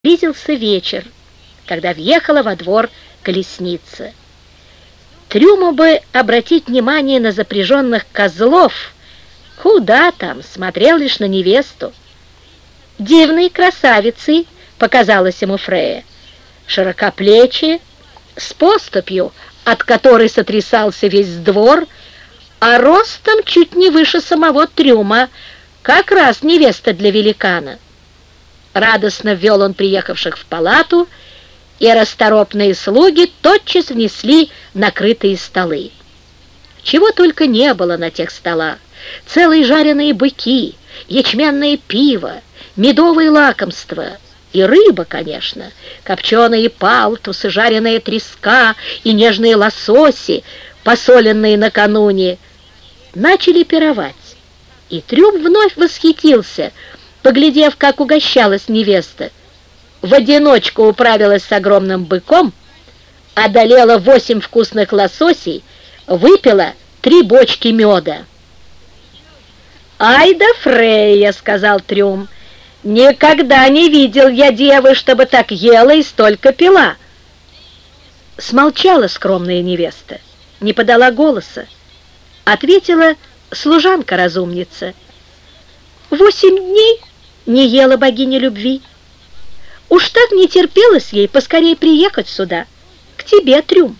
Близился вечер, когда въехала во двор колесница. Трюму бы обратить внимание на запряженных козлов. Куда там, смотрел лишь на невесту. Дивной красавицей показалась ему Фрея, широкоплечие, с поступью, от которой сотрясался весь двор, а ростом чуть не выше самого трюма, как раз невеста для великана. Радостно ввел он приехавших в палату, и расторопные слуги тотчас внесли накрытые столы. Чего только не было на тех столах: целые жареные быки, ячменное пиво, медовые лакомства и рыба, конечно, копченые палтусы, жареная треска и нежные лососи, посоленные накануне. Начали пировать, и трюм вновь восхитился, поглядев, как угощалась невеста. В одиночку управилась с огромным быком, одолела 8 вкусных лососей, выпила 3 бочки меда. «Ай да Фрея!» — сказал трюм. «Никогда не видел я девы, чтобы так ела и столько пила!» Смолчала скромная невеста, не подала голоса. Ответила служанка-разумница: 8 дней не ела богиня любви. Уж так не терпелось ей поскорее приехать сюда, к тебе, трюм.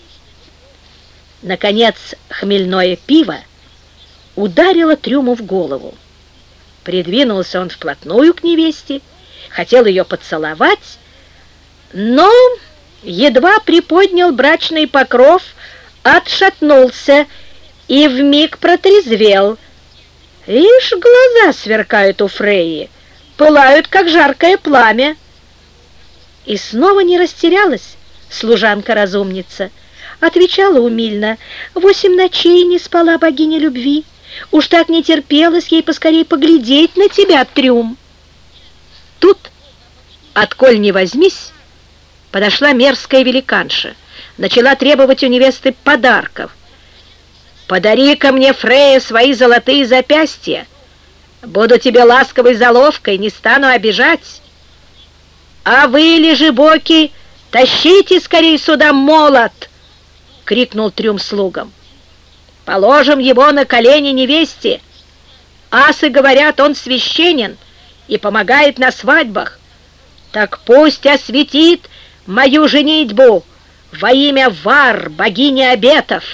Наконец хмельное пиво ударило трюму в голову. Придвинулся он вплотную к невесте, хотел ее поцеловать, но едва приподнял брачный покров, отшатнулся и вмиг протрезвел. Ишь, глаза сверкают у Фреи, пылают, как жаркое пламя. И снова не растерялась служанка-разумница, отвечала умильно: 8 ночей не спала богиня любви, уж так не терпелось ей поскорей поглядеть на тебя, трюм. Тут, отколь не возьмись, подошла мерзкая великанша, начала требовать у невесты подарков. «Подари-ка мне, Фрея, свои золотые запястья. Буду тебе ласковой заловкой, не стану обижать. А вы, лежебоки, тащите скорей сюда молот!» — крикнул трюм слугам. «Положим его на колени невесте. Асы говорят, он священен и помогает на свадьбах. Так пусть осветит мою женитьбу во имя Вар, богини обетов».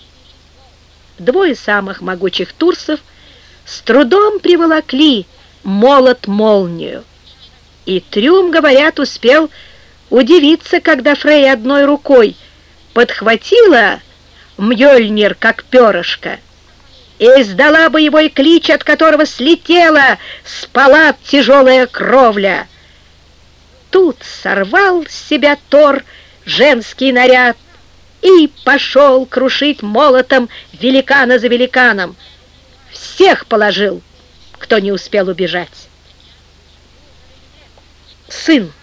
2 самых могучих турсов с трудом приволокли молот-молнию. И трюм, говорят, успел удивиться, когда Фрея одной рукой подхватила Мьёльнир, как перышко, и издала боевой клич, от которого слетела с палат тяжелая кровля. Тут сорвал с себя Тор женский наряд и пошел крушить молотом великана за великаном. Всех положил, кто не успел убежать. Сын.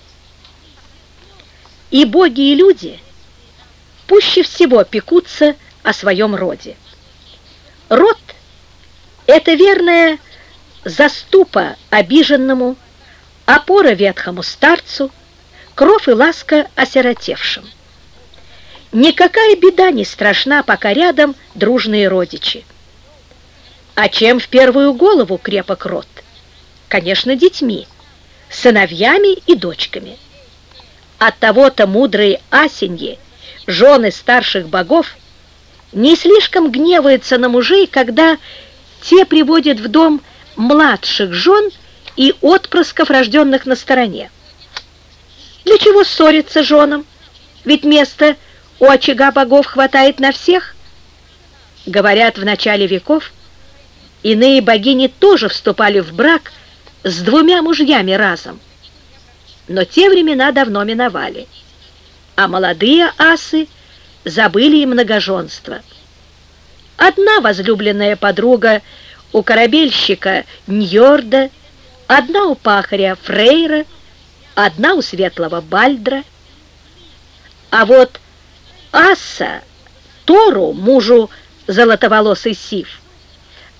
И боги, и люди пуще всего пекутся о своем роде. Род — это верная заступа обиженному, опора ветхому старцу, кров и ласка осиротевшим. Никакая беда не страшна, пока рядом дружные родичи. А чем в первую голову крепок род? Конечно, детьми, сыновьями и дочками. Оттого-то мудрые асеньи, жены старших богов, не слишком гневаются на мужей, когда те приводят в дом младших жен и отпрысков, рожденных на стороне. Для чего ссориться женам? Ведь места у очага богов хватает на всех. Говорят, в начале веков иные богини тоже вступали в брак с 2 мужьями разом. Но те времена давно миновали, а молодые асы забыли и многоженство. Одна возлюбленная подруга у корабельщика Ньорда, одна у пахаря Фрейра, одна у светлого Бальдра. А вот Аса, Тору, мужу золотоволосый Сиф,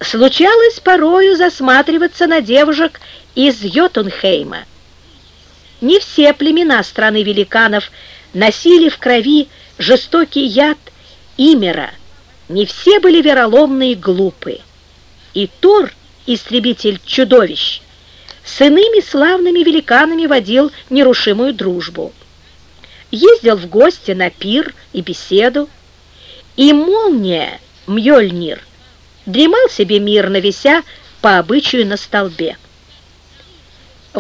случалось порою засматриваться на девушек из Йотунхейма. Не все племена страны великанов носили в крови жестокий яд Имера, не все были вероломны и глупы. И Тор, истребитель чудовищ, с иными славными великанами водил нерушимую дружбу. Ездил в гости на пир и беседу, и молния Мьёльнир дремал себе мирно, вися по обычаю на столбе.